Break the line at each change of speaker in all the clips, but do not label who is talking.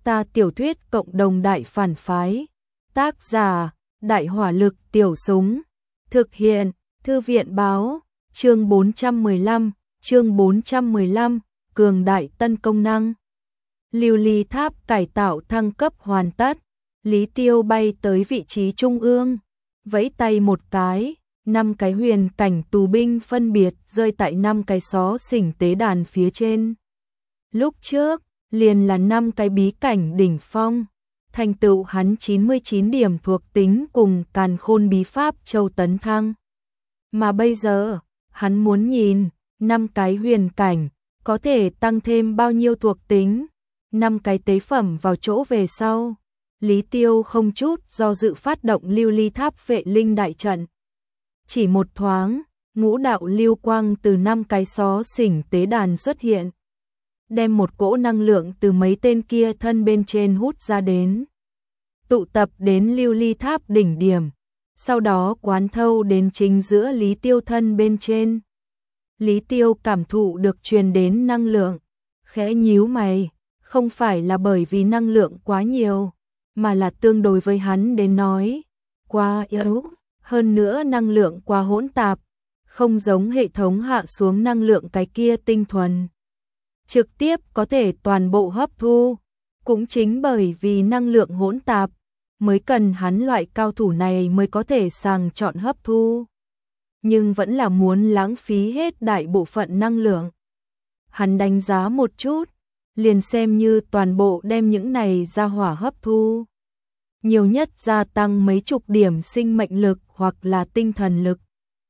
Ta tiểu thuyết cộng đồng đại phản phái. Tác giả: Đại hỏa lực tiểu súng. Thực hiện: Thư viện báo. Chương 415, cường đại tân công năng. Lưu ly tháp cải tạo thăng cấp hoàn tất. Lý Tiêu bay tới vị trí trung ương, vẫy tay một cái, 5 cái huyền cảnh tù binh phân biệt rơi tại 5 cái xó xỉnh tế đàn phía trên. Lúc trước, liền là 5 cái bí cảnh đỉnh phong, thành tựu hắn 99 điểm thuộc tính cùng càn khôn bí pháp châu tấn thăng. Mà bây giờ, hắn muốn nhìn, 5 cái huyền cảnh, có thể tăng thêm bao nhiêu thuộc tính, 5 cái tế phẩm vào chỗ về sau. Lý Tiêu không chút do dự phát động lưu ly tháp vệ linh đại trận. Chỉ một thoáng, ngũ đạo lưu quang từ 5 cái xó xỉnh tế đàn xuất hiện, đem một cỗ năng lượng từ mấy tên kia thân bên trên hút ra đến, tụ tập đến lưu ly tháp đỉnh điểm, sau đó quán thâu đến chính giữa Lý Tiêu thân bên trên. Lý Tiêu cảm thụ được truyền đến năng lượng, khẽ nhíu mày, không phải là bởi vì năng lượng quá nhiều, mà là tương đối với hắn đến nói, quá yếu, hơn nữa năng lượng quá hỗn tạp, không giống hệ thống hạ xuống năng lượng cái kia tinh thuần, trực tiếp có thể toàn bộ hấp thu. Cũng chính bởi vì năng lượng hỗn tạp, mới cần hắn loại cao thủ này mới có thể sàng chọn hấp thu. Nhưng vẫn là muốn lãng phí hết đại bộ phận năng lượng. Hắn đánh giá một chút, liền xem như toàn bộ đem những này ra hỏa hấp thu. Nhiều nhất gia tăng mấy chục điểm sinh mệnh lực hoặc là tinh thần lực.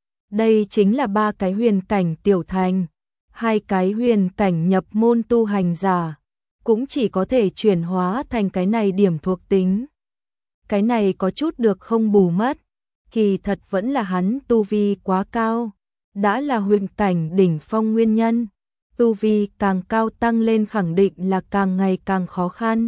Đây chính là 3 cái huyền cảnh tiểu thành, 2 cái huyền cảnh nhập môn tu hành giả, cũng chỉ có thể chuyển hóa thành cái này điểm thuộc tính. Cái này có chút được không bù mất, kỳ thật vẫn là hắn tu vi quá cao, đã là huyền cảnh đỉnh phong nguyên nhân, tu vi càng cao tăng lên khẳng định là càng ngày càng khó khăn.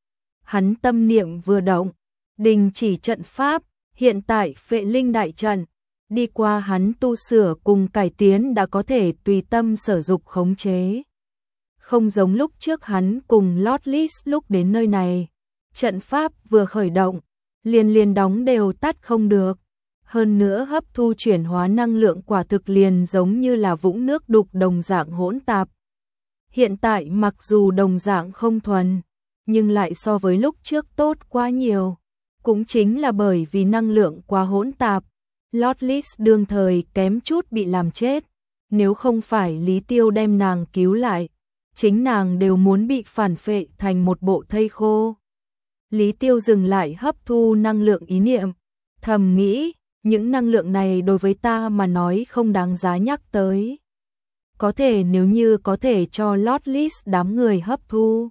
Hắn tâm niệm vừa động, đình chỉ trận pháp, hiện tại phệ linh đại trận, đi qua hắn tu sửa cùng cải tiến đã có thể tùy tâm sở dục khống chế. Không giống lúc trước hắn cùng Lotlis lúc đến nơi này, trận pháp vừa khởi động, liền đóng đều tắt không được. Hơn nữa hấp thu chuyển hóa năng lượng quả thực liền giống như là vũng nước đục đồng dạng hỗn tạp. Hiện tại mặc dù đồng dạng không thuần, nhưng lại so với lúc trước tốt quá nhiều. Cũng chính là bởi vì năng lượng quá hỗn tạp, Lotlis đương thời kém chút bị làm chết. Nếu không phải Lý Tiêu đem nàng cứu lại, chính nàng đều muốn bị phản phệ thành một bộ thây khô. Lý Tiêu dừng lại hấp thu năng lượng ý niệm, thầm nghĩ, những năng lượng này đối với ta mà nói không đáng giá nhắc tới. Có thể nếu như có thể cho Lotlis đám người hấp thu,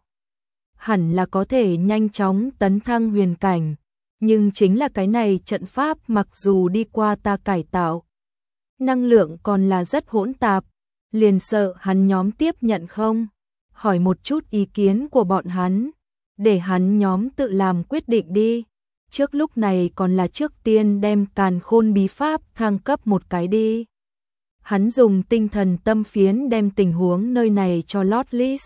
hẳn là có thể nhanh chóng tấn thăng huyền cảnh. Nhưng chính là cái này trận pháp mặc dù đi qua ta cải tạo, năng lượng còn là rất hỗn tạp, liền sợ hắn nhóm tiếp nhận không. Hỏi một chút ý kiến của bọn hắn, để hắn nhóm tự làm quyết định đi. Trước lúc này còn là trước tiên đem càn khôn bí pháp thăng cấp một cái đi. Hắn dùng tinh thần tâm phiến đem tình huống nơi này cho Lotlis.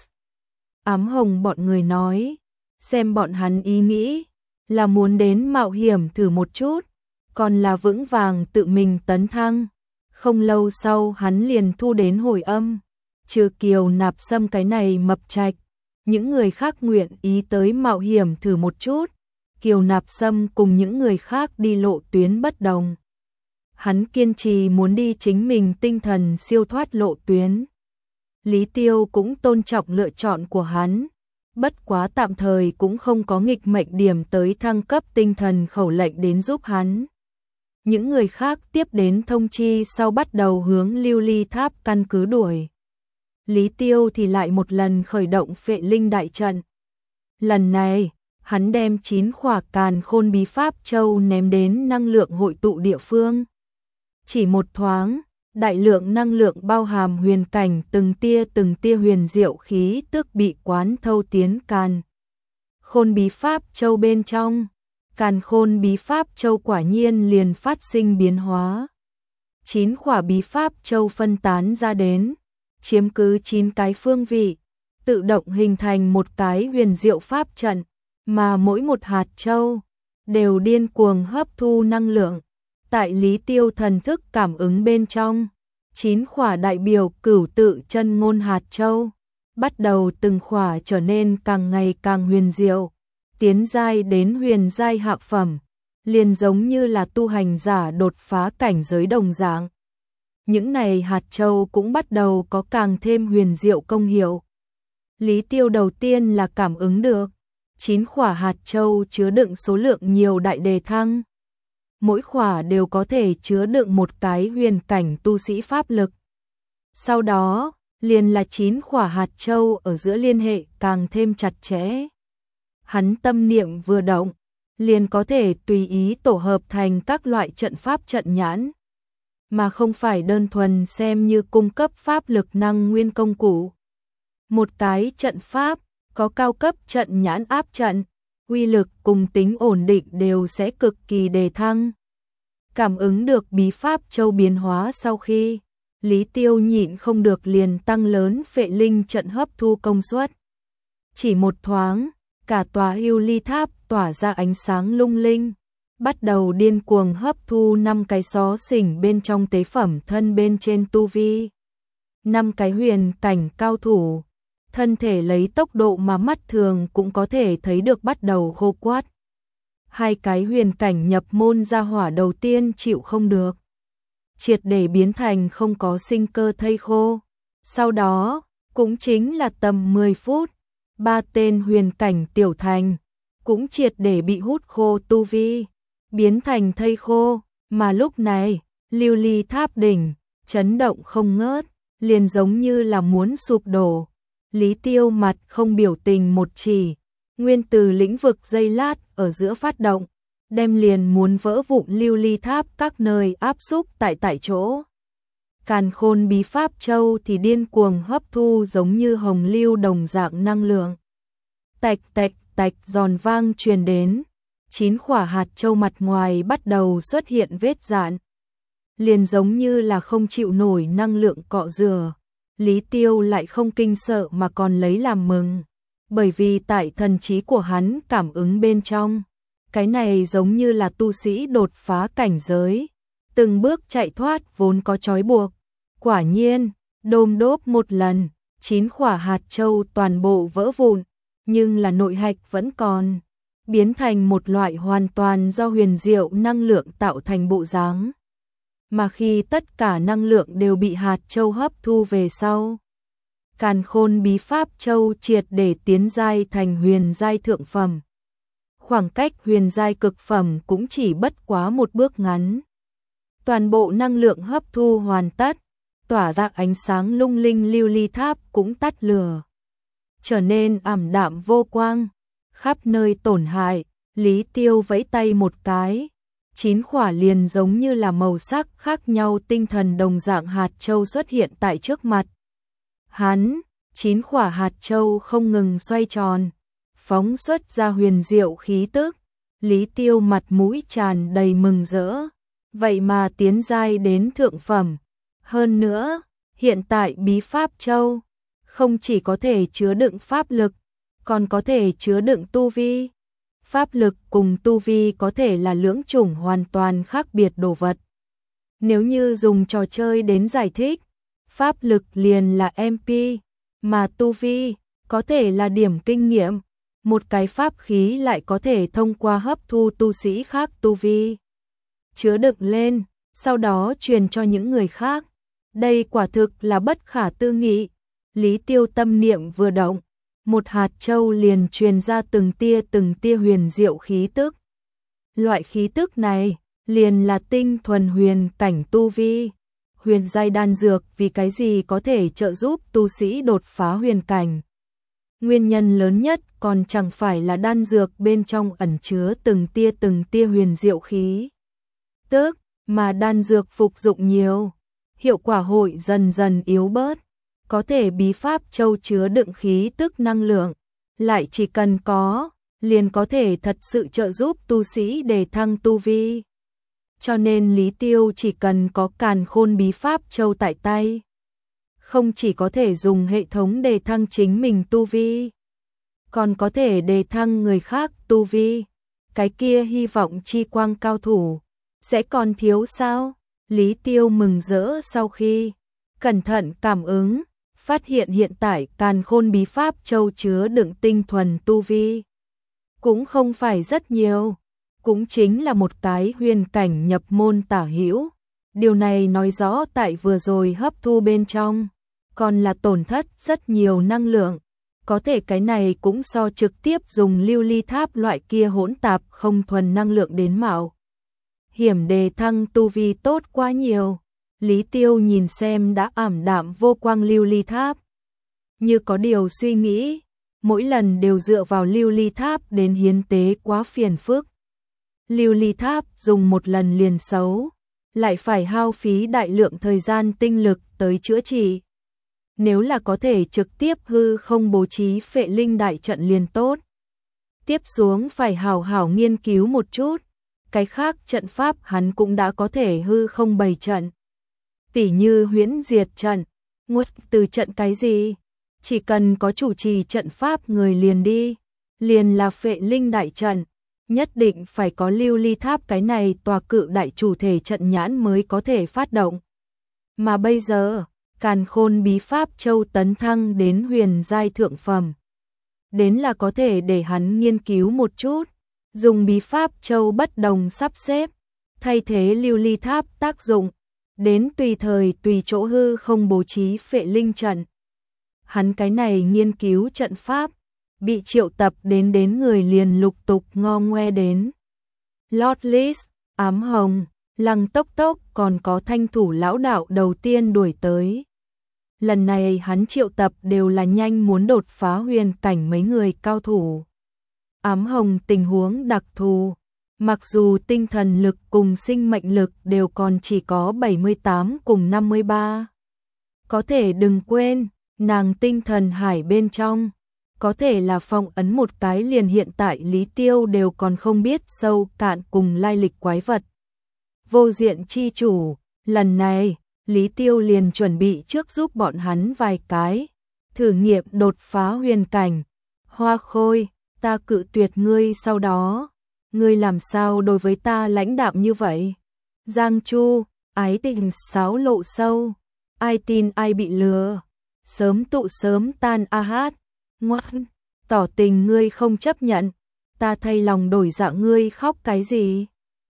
Ám hồng bọn người nói, xem bọn hắn ý nghĩ, là muốn đến mạo hiểm thử một chút, còn là vững vàng tự mình tấn thăng. Không lâu sau hắn liền thu đến hồi âm, trừ Kiều Nạp Sâm cái này mập trạch, những người khác nguyện ý tới mạo hiểm thử một chút. Kiều Nạp Sâm cùng những người khác đi lộ tuyến bất đồng. Hắn kiên trì muốn đi chính mình tinh thần siêu thoát lộ tuyến. Lý Tiêu cũng tôn trọng lựa chọn của hắn, bất quá tạm thời cũng không có nghịch mệnh điểm tới thăng cấp tinh thần khẩu lệnh đến giúp hắn. Những người khác tiếp đến thông chi sau bắt đầu hướng lưu ly tháp căn cứ đuổi. Lý Tiêu thì lại một lần khởi động phệ linh đại trận. Lần này, hắn đem 9 khỏa càn khôn bí pháp châu ném đến năng lượng hội tụ địa phương. Chỉ một thoáng, đại lượng năng lượng bao hàm huyền cảnh từng tia huyền diệu khí tức bị quán thâu tiến càn khôn bí pháp châu bên trong. Càn khôn bí pháp châu quả nhiên liền phát sinh biến hóa. 9 khỏa bí pháp châu phân tán ra đến, chiếm cứ 9 cái phương vị, tự động hình thành một cái huyền diệu pháp trận, mà mỗi một hạt châu đều điên cuồng hấp thu năng lượng. Tại Lý Tiêu thần thức cảm ứng bên trong, 9 khỏa đại biểu cửu tự chân ngôn hạt châu, bắt đầu từng khỏa trở nên càng ngày càng huyền diệu, tiến giai đến huyền giai hạ phẩm, liền giống như là tu hành giả đột phá cảnh giới đồng dạng. Những này hạt châu cũng bắt đầu có càng thêm huyền diệu công hiệu. Lý Tiêu đầu tiên là cảm ứng được 9 khỏa hạt châu chứa đựng số lượng nhiều đại đề thăng. Mỗi khỏa đều có thể chứa đựng một cái huyền cảnh tu sĩ pháp lực. Sau đó, liền là 9 khỏa hạt châu ở giữa liên hệ càng thêm chặt chẽ. Hắn tâm niệm vừa động, liền có thể tùy ý tổ hợp thành các loại trận pháp trận nhãn, mà không phải đơn thuần xem như cung cấp pháp lực năng nguyên công cụ. Một cái trận pháp có cao cấp trận nhãn áp trận, uy lực cùng tính ổn định đều sẽ cực kỳ đề thăng. Cảm ứng được bí pháp châu biến hóa sau khi, Lý Tiêu nhịn không được liền tăng lớn phệ linh trận hấp thu công suất. Chỉ một thoáng, cả tòa Hưu Ly Tháp tỏa ra ánh sáng lung linh, bắt đầu điên cuồng hấp thu 5 cái xó xỉnh bên trong tế phẩm thân bên trên tu vi. 5 cái huyền cảnh cao thủ, thân thể lấy tốc độ mà mắt thường cũng có thể thấy được bắt đầu khô quắt. 2 cái huyền cảnh nhập môn gia hỏa đầu tiên chịu không được, triệt để biến thành không có sinh cơ thây khô. Sau đó, cũng chính là tầm 10 phút, 3 tên huyền cảnh tiểu thành cũng triệt để bị hút khô tu vi, biến thành thây khô, mà lúc này, Lưu Ly Tháp đỉnh chấn động không ngớt, liền giống như là muốn sụp đổ. Lý Tiêu mặt không biểu tình một chỉ, nguyên từ lĩnh vực giây lát ở giữa phát động, đem liền muốn vỡ vụn Lưu Ly Tháp các nơi áp xúc tại chỗ. Càn Khôn bí pháp châu thì điên cuồng hấp thu giống như hồng lưu đồng dạng năng lượng. Tạch tạch tạch giòn vang truyền đến, 9 khỏa hạt châu mặt ngoài bắt đầu xuất hiện vết rạn, liền giống như là không chịu nổi năng lượng cọ rửa. Lý Tiêu lại không kinh sợ mà còn lấy làm mừng, bởi vì tại thần trí của hắn cảm ứng bên trong, cái này giống như là tu sĩ đột phá cảnh giới, từng bước chạy thoát vốn có trói buộc. Quả nhiên, đôm đốp một lần, 9 khỏa hạt châu toàn bộ vỡ vụn, nhưng là nội hạch vẫn còn, biến thành một loại hoàn toàn do huyền diệu năng lượng tạo thành bộ dáng. Mà khi tất cả năng lượng đều bị hạt châu hấp thu về sau, Càn Khôn bí pháp châu triệt để tiến giai thành huyền giai thượng phẩm. Khoảng cách huyền giai cực phẩm cũng chỉ bất quá một bước ngắn. Toàn bộ năng lượng hấp thu hoàn tất, tỏa ra ánh sáng lung linh. Lưu Ly Tháp cũng tắt lửa, trở nên ảm đạm vô quang, khắp nơi tổn hại. Lý Tiêu vẫy tay một cái, 9 khỏa liền giống như là màu sắc khác nhau tinh thần đồng dạng hạt châu xuất hiện tại trước mặt hắn. 9 khỏa hạt châu không ngừng xoay tròn, phóng xuất ra huyền diệu khí tức. Lý Tiêu mặt mũi tràn đầy mừng rỡ, vậy mà tiến giai đến thượng phẩm. Hơn nữa, hiện tại bí pháp châu không chỉ có thể chứa đựng pháp lực, còn có thể chứa đựng tu vi. Pháp lực cùng tu vi có thể là lưỡng chủng hoàn toàn khác biệt đồ vật. Nếu như dùng trò chơi đến giải thích, pháp lực liền là MP, mà tu vi có thể là điểm kinh nghiệm. Một cái pháp khí lại có thể thông qua hấp thu tu sĩ khác tu vi, chứa đựng lên, sau đó truyền cho những người khác. Đây quả thực là bất khả tư nghị. Lý Tiêu tâm niệm vừa động, một hạt châu liền truyền ra từng tia huyền diệu khí tức. Loại khí tức này liền là tinh thuần huyền cảnh tu vi. Huyền giai đan dược vì cái gì có thể trợ giúp tu sĩ đột phá huyền cảnh? Nguyên nhân lớn nhất còn chẳng phải là đan dược bên trong ẩn chứa từng tia huyền diệu khí tức, mà đan dược phục dụng nhiều, hiệu quả hội dần dần yếu bớt. Có thể bí pháp châu chứa đựng khí tức năng lượng, lại chỉ cần có, liền có thể thật sự trợ giúp tu sĩ đề thăng tu vi. Cho nên Lý Tiêu chỉ cần có Càn Khôn bí pháp châu tại tay, không chỉ có thể dùng hệ thống đề thăng chính mình tu vi, còn có thể đề thăng người khác tu vi. Cái kia hy vọng chi quang cao thủ, sẽ còn thiếu sao? Lý Tiêu mừng rỡ sau khi cẩn thận cảm ứng, phát hiện hiện tại Càn Khôn Bí Pháp Châu chứa đựng tinh thuần tu vi cũng không phải rất nhiều, cũng chính là một cái huyền cảnh nhập môn tả hữu. Điều này nói rõ tại vừa rồi hấp thu bên trong, còn là tổn thất rất nhiều năng lượng. Có thể cái này cũng so trực tiếp dùng lưu ly tháp loại kia hỗn tạp không thuần năng lượng đến mạo hiểm đề thăng tu vi tốt quá nhiều. Lý Tiêu nhìn xem đã ảm đạm vô quang lưu ly tháp, như có điều suy nghĩ, mỗi lần đều dựa vào lưu ly tháp đến hiến tế quá phiền phức. Lưu ly tháp dùng một lần liền xấu, lại phải hao phí đại lượng thời gian tinh lực tới chữa trị. Nếu là có thể trực tiếp hư không bố trí phệ linh đại trận liền tốt. Tiếp xuống phải hảo hảo nghiên cứu một chút, cái khác trận pháp hắn cũng đã có thể hư không bày trận. Tỉ như huyễn diệt trận, nguồn từ trận cái gì, chỉ cần có chủ trì trận pháp người liền đi, liền là phệ linh đại trận, nhất định phải có lưu ly tháp cái này tòa cự đại chủ thể trận nhãn mới có thể phát động. Mà bây giờ, Càn Khôn Bí Pháp Châu tấn thăng đến huyền giai thượng phẩm, đến là có thể để hắn nghiên cứu một chút, dùng Bí Pháp Châu bất đồng sắp xếp, thay thế lưu ly tháp tác dụng, đến tùy thời tùy chỗ hư không bố trí phệ linh trận. Hắn cái này nghiên cứu trận pháp, bị triệu tập đến người liền lục tục ngo ngoe đến. Lord List, Ám Hồng, Lăng Tốc Tốc còn có thanh thủ lão đạo đầu tiên đuổi tới. Lần này hắn triệu tập đều là nhanh muốn đột phá huyền cảnh mấy người cao thủ. Ám Hồng tình huống đặc thù, mặc dù tinh thần lực cùng sinh mệnh lực đều còn chỉ có 78 cùng 53. Có thể đừng quên, nàng tinh thần hải bên trong, có thể là phong ấn một cái liền hiện tại Lý Tiêu đều còn không biết sâu cạn cùng lai lịch quái vật. Vô diện chi chủ, lần này, Lý Tiêu liền chuẩn bị trước giúp bọn hắn vài cái, thử nghiệm đột phá huyền cảnh. Hoa Khôi, ta cự tuyệt ngươi sau đó, ngươi làm sao đối với ta lãnh đạm như vậy? Giang Chu, ái tình sáo lộ sâu, ai tin ai bị lừa, sớm tụ sớm tan a hát, ngoan, tỏ tình ngươi không chấp nhận, ta thay lòng đổi dạ ngươi khóc cái gì?